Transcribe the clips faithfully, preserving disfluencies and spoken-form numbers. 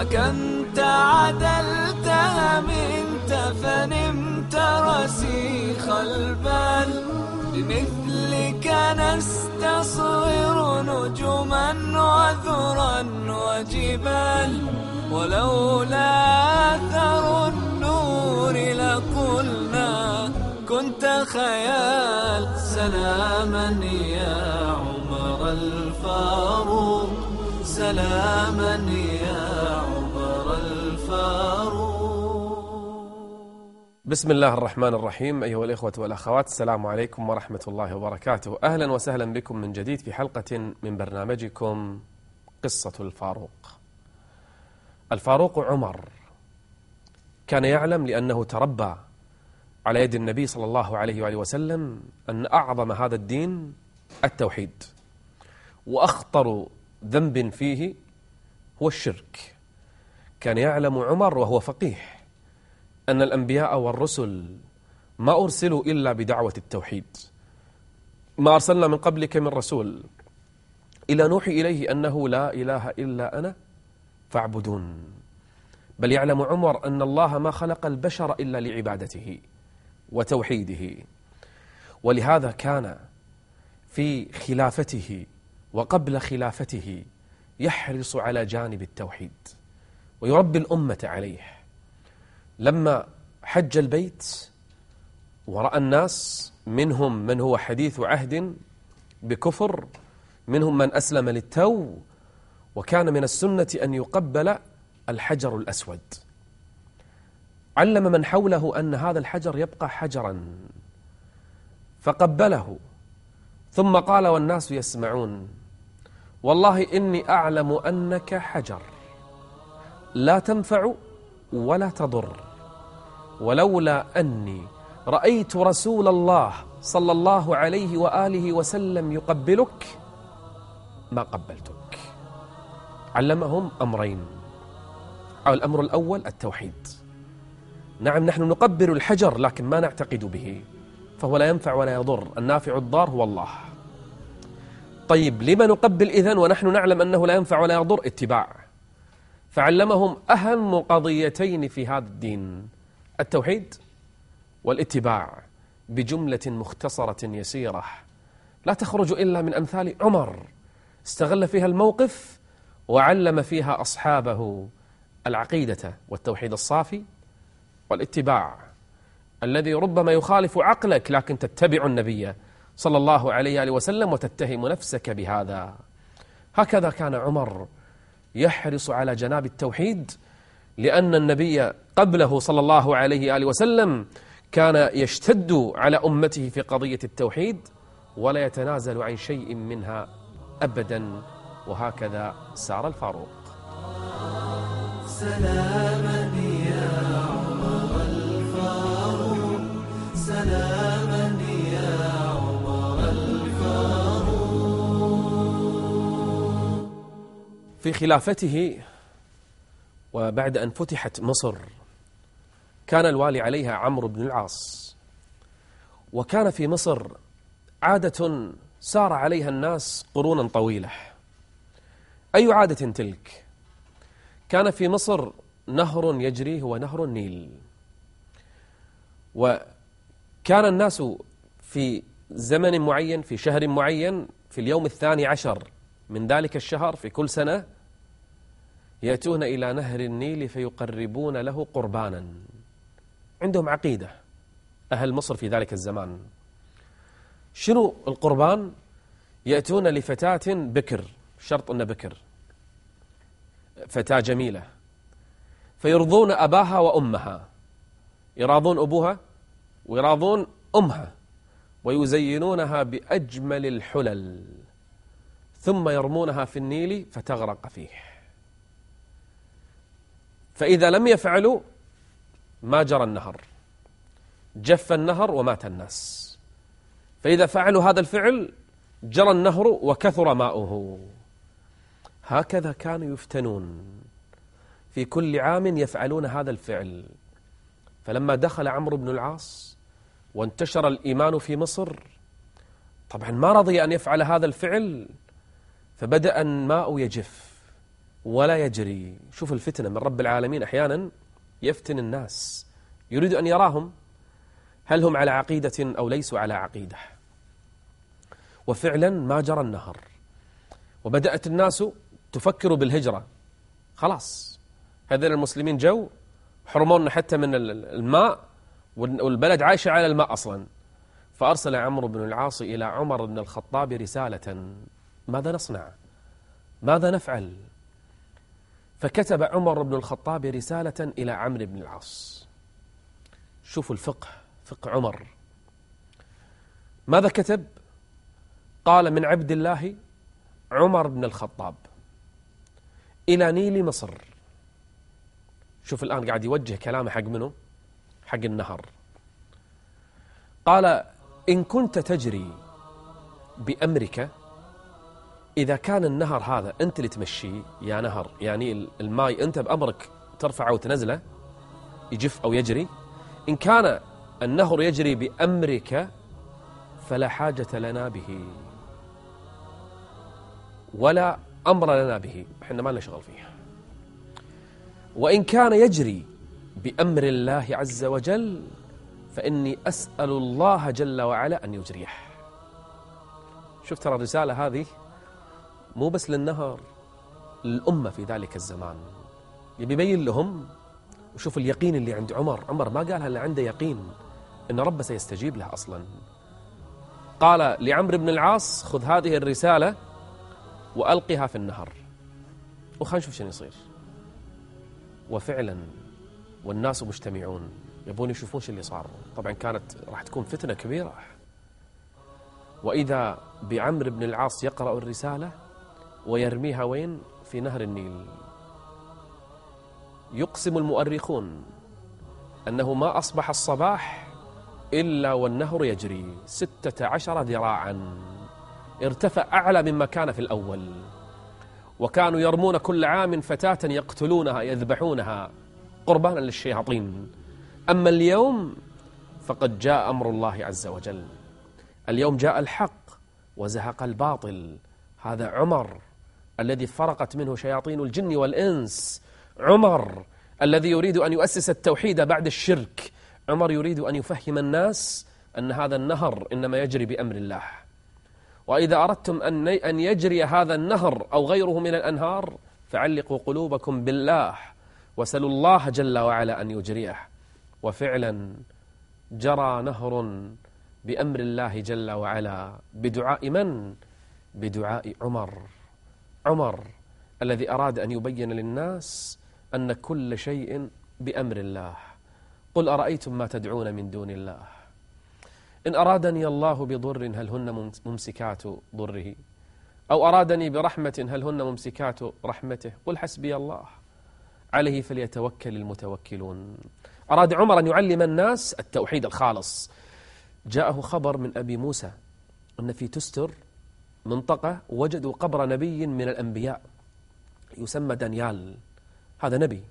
حكمت عدلت أمنت فنمت رسيخ البال بمثلك نستصغر نجما وذرا وجبال ولولا أثر النور لقلنا كنت خيال. سلاما يا عمر الفاروق سلاما يا عمر الفاروق. بسم الله الرحمن الرحيم. أيها الإخوة والأخوات، السلام عليكم ورحمة الله وبركاته. أهلا وسهلا بكم من جديد في حلقة من برنامجكم قصة الفاروق. الفاروق عمر كان يعلم لأنه تربى على يد النبي صلى الله عليه وآله وسلم أن أعظم هذا الدين التوحيد، وأخطر ذنب فيه هو الشرك. كان يعلم عمر وهو فقيه أن الأنبياء والرسل ما أرسلوا إلا بدعوة التوحيد. ما أرسلنا من قبلك من رسول إلا نوحي إليه أنه لا إله إلا أنا فاعبدون. بل يعلم عمر أن الله ما خلق البشر إلا لعبادته وتوحيده، ولهذا كان في خلافته وقبل خلافته يحرص على جانب التوحيد ويربي الأمة عليه. لما حج البيت ورأى الناس منهم من هو حديث عهد بكفر، منهم من أسلم للتو، وكان من السنة أن يقبل الحجر الأسود. علم من حوله أن هذا الحجر يبقى حجرا فقبله، ثم قال والناس يسمعون: والله إني أعلم أنك حجر لا تنفع ولا تضر، ولولا أني رأيت رسول الله صلى الله عليه وآله وسلم يقبلك ما قبلتك. علمهم أمرين. الأمر الأول التوحيد. نعم، نحن نقبل الحجر لكن ما نعتقد به، فهو لا ينفع ولا يضر، النافع الضار هو الله. طيب، لما نقبل إذن ونحن نعلم أنه لا ينفع ولا يضر؟ اتباع. فعلمهم أهم قضيتين في هذا الدين: التوحيد والاتباع، بجملة مختصرة يسيرة لا تخرج إلا من أمثال عمر، استغل فيها الموقف وعلم فيها أصحابه العقيدة والتوحيد الصافي والاتباع الذي ربما يخالف عقلك، لكن تتبع النبي صلى الله عليه وآله وسلم وتتهم نفسك بهذا. هكذا كان عمر يحرص على جناب التوحيد، لأن النبي قبله صلى الله عليه وآله وسلم كان يشتد على أمته في قضية التوحيد ولا يتنازل عن شيء منها أبدا. وهكذا سار الفاروق. سلاما يا عمر الفاروق سلاما يا عمر الفاروق. في خلافته وبعد أن فتحت مصر كان الوالي عليها عمرو بن العاص، وكان في مصر عادة سار عليها الناس قرونا طويلة. أي عادة تلك؟ كان في مصر نهر يجري هو نهر النيل، وكان الناس في زمن معين في شهر معين في اليوم الثاني عشر من ذلك الشهر في كل سنة يأتون إلى نهر النيل فيقربون له قربانا. عندهم عقيدة أهل مصر في ذلك الزمان. شنو القربان؟ يأتون لفتاة بكر، شرط أن بكر فتاة جميلة، فيرضون أباها وأمها، يراضون أبوها ويراضون أمها، ويزينونها بأجمل الحلل، ثم يرمونها في النيل فتغرق فيه. فإذا لم يفعلوا ما جرى النهر، جف النهر ومات الناس. فإذا فعلوا هذا الفعل جرى النهر وكثر ماؤه. هكذا كانوا يفتنون في كل عام يفعلون هذا الفعل. فلما دخل عمرو بن العاص وانتشر الإيمان في مصر، طبعا ما رضي أن يفعل هذا الفعل، فبدأ الماء يجف ولا يجري. شوف الفتنة من رب العالمين، أحيانا يفتن الناس، يريد أن يراهم هل هم على عقيدة أو ليسوا على عقيدة. وفعلا ما جرى النهر، وبدأت الناس تفكر بالهجرة. خلاص هذين المسلمين جو حرمونا حتى من الماء، والبلد عايشة على الماء أصلا. فأرسل عمرو بن العاص إلى عمر بن الخطاب رسالة: ماذا نصنع؟ ماذا نفعل؟ فكتب عمر بن الخطاب رسالة إلى عمرو بن العاص. شوفوا الفقه، فقه عمر. ماذا كتب؟ قال: من عبد الله عمر بن الخطاب إلى نيل مصر. شوف الآن قاعد يوجه كلامه حق منه؟ حق النهر. قال: إن كنت تجري بأمرك، إذا كان النهر هذا أنت اللي تمشيه يا نهر يا نيل، الماء أنت بأمرك ترفعه وتنزله يجف أو يجري، إن كان النهر يجري بأمرك فلا حاجة لنا به ولا أمر لنا به، إحنا ما لنا شغل فيه. وإن كان يجري بأمر الله عز وجل فإني أسأل الله جل وعلا أن يجريه. شوف ترى الرسالة هذه مو بس للنهر، للأمة في ذلك الزمان، يبي يبين لهم. وشوف اليقين اللي عند عمر. عمر ما قالها إلا عنده يقين إن رب سيستجيب له أصلا. قال لعمرو بن العاص: خذ هذه الرسالة وألقها في النهر وخلنا نشوف شنو يصير. وفعلا والناس مجتمعون يبون يشوفون شو اللي صار. طبعا كانت راح تكون فتنة كبيرة. وإذا بعمرو بن العاص يقرأ الرسالة ويرميها وين؟ في نهر النيل. يقسم المؤرخون أنه ما أصبح الصباح إلا والنهر يجري ستة عشر ذراعا، ارتفع أعلى مما كان في الأول. وكانوا يرمون كل عام فتاة يقتلونها يذبحونها قربانا للشياطين. أما اليوم فقد جاء أمر الله عز وجل. اليوم جاء الحق وزهق الباطل. هذا عمر الذي فرقت منه شياطين الجن والإنس، عمر الذي يريد أن يؤسس التوحيد بعد الشرك، عمر يريد أن يفهم الناس أن هذا النهر إنما يجري بأمر الله. وإذا أردتم أن يجري هذا النهر أو غيره من الأنهار فعلقوا قلوبكم بالله وسلوا الله جل وعلا أن يجريه. وفعلا جرى نهر بأمر الله جل وعلا بدعاء من؟ بدعاء عمر. عمر الذي أراد أن يبين للناس أن كل شيء بأمر الله. قل أرأيتم ما تدعون من دون الله إن أرادني الله بضر هل هن ممسكات ضره أو أرادني برحمة هل هن ممسكات رحمته قل حسبي الله عليه فليتوكل المتوكلون. أراد عمر أن يعلم الناس التوحيد الخالص. جاءه خبر من أبي موسى أن في تستر منطقة وجدوا قبر نبي من الأنبياء يسمى دانيال، هذا نبي.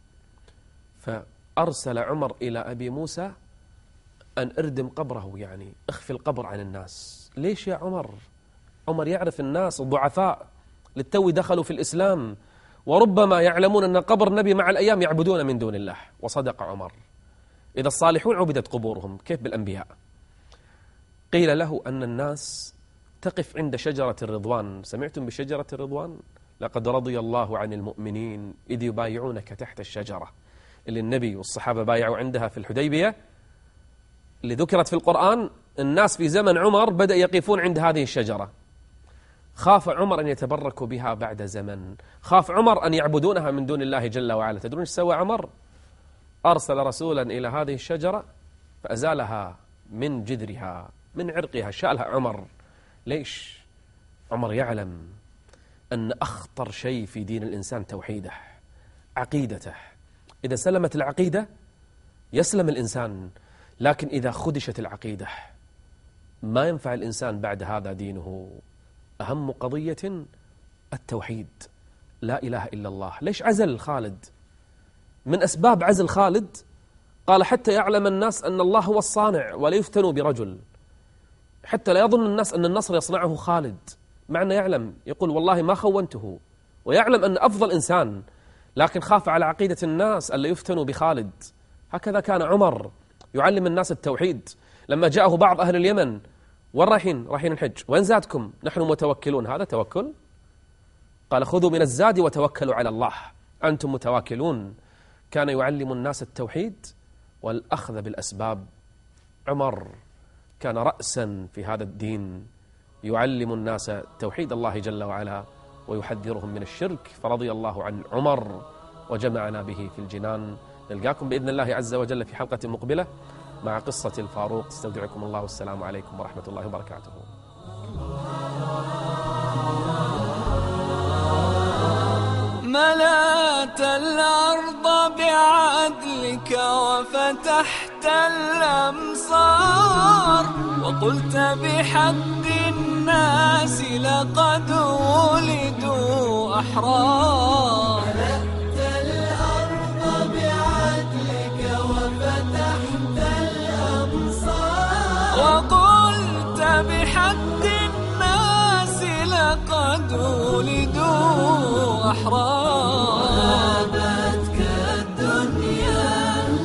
فأرسل عمر إلى أبي موسى أن أردم قبره، يعني اخفي القبر عن الناس. ليش يا عمر؟ عمر يعرف الناس الضعفاء للتو دخلوا في الإسلام وربما يعلمون أن قبر نبي مع الأيام يعبدون من دون الله. وصدق عمر، إذا الصالحون عبدت قبورهم كيف بالأنبياء؟ قيل له أن الناس تقف عند شجرة الرضوان. سمعتم بشجرة الرضوان؟ لقد رضي الله عن المؤمنين إذ يبايعونك تحت الشجرة، اللي النبي والصحابة بايعوا عندها في الحديبية، اللي ذكرت في القرآن. الناس في زمن عمر بدأ يقفون عند هذه الشجرة. خاف عمر أن يتبركوا بها بعد زمن، خاف عمر أن يعبدونها من دون الله جل وعلا. تدرون ايش سوى عمر؟ أرسل رسولا إلى هذه الشجرة فأزالها من جذرها من عرقها، شالها عمر. ليش؟ عمر يعلم أن أخطر شيء في دين الإنسان توحيده، عقيدته. إذا سلمت العقيدة يسلم الإنسان، لكن إذا خدشت العقيدة ما ينفع الإنسان بعد هذا دينه. أهم قضية التوحيد، لا إله إلا الله. ليش عزل خالد؟ من أسباب عزل خالد قال حتى يعلم الناس أن الله هو الصانع ولا يفتنوا برجل، حتى لا يظن الناس أن النصر يصنعه خالد، مع أنه يعلم، يقول والله ما خونته ويعلم أن أفضل إنسان، لكن خاف على عقيدة الناس ألا يفتنوا بخالد. هكذا كان عمر يعلم الناس التوحيد. لما جاءه بعض أهل اليمن: وين رايحين؟ رايحين الحج. وين زادكم؟ نحن متوكلون. هذا توكل؟ قال: خذوا من الزاد وتوكلوا على الله، أنتم متواكلون. كان يعلم الناس التوحيد والأخذ بالأسباب. عمر كان رأسا في هذا الدين، يعلم الناس توحيد الله جل وعلا ويحذرهم من الشرك، فرضي الله عن عمر وجمعنا به في الجنان. نلقاكم بإذن الله عز وجل في حلقة مقبلة مع قصة الفاروق. استودعكم الله، والسلام عليكم ورحمة الله وبركاته. ملأت الأرض بعدلك وفتحت الأمصار، وقلت بحق الناس لقد ولدوا أحرار. ملأت الأرض بعدلك وفتحت الأمصار، وقلت بحق الناس لقد ولدوا أحرار. وهابتك الدنيا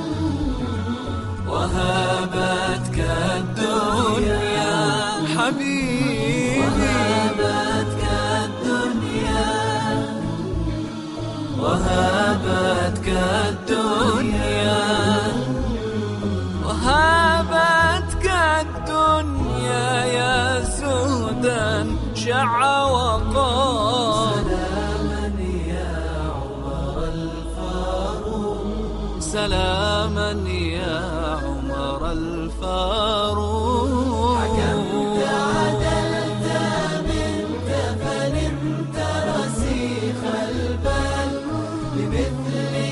وهابتك الدنيا حبيبي، وهابتك الدنيا وهابتك الدنيا وهابتك الدنيا يا زهدا شع وقار. سلاما يا عمر الفاروق، حكمت عدلت منك فنمت رسيخ البال، لمثل